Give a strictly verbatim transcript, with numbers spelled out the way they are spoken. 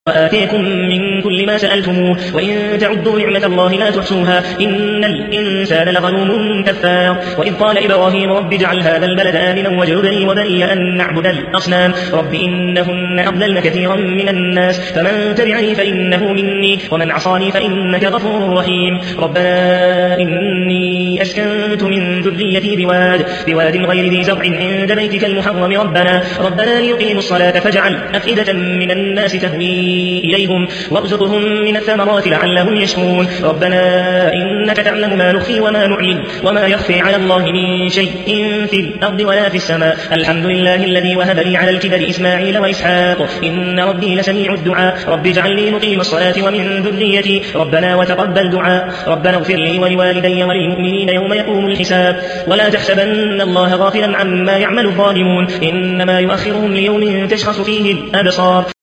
وآتيكم من كل ما سألتموه وإن تعدوا نعمة الله لا تحصوها إن الإنسان لظلوم كفار وإذ قال إبراهيم رب اجعل هذا البلد آمنا واجنبني وبني أن نعبد الأصنام رب إنهن أضللن كثيرا من الناس فمن تبعني فإنه مني ومن عصاني فإنك غفور رحيم ربنا إني أسكنت من ذريتي بواد بواد غير ذي زرع عند بيتك المحرم ربنا ربنا ليقيموا الصلاة فاجعل أفئدة من الناس تهوي إليهم وارزقهم من الثمرات لعلهم يشكرون ربنا إنك تعلم ما نخفي وما نعلن وما يخفي على الله من شيء في الأرض ولا في السماء الحمد لله الذي وهب لي على الكبر إسماعيل وإسحاق إن ربي لسميع الدعاء رب اجعلني مقيم الصلاة ومن ذريتي ربنا وتقبل دعاء ربنا اغفر لي ولوالدي وللمؤمنين يوم يقوم الحساب ولا تحسبن الله غافلا عما يعمل الظالمون إنما يؤخرهم ليوم تشخص فيه الأبصار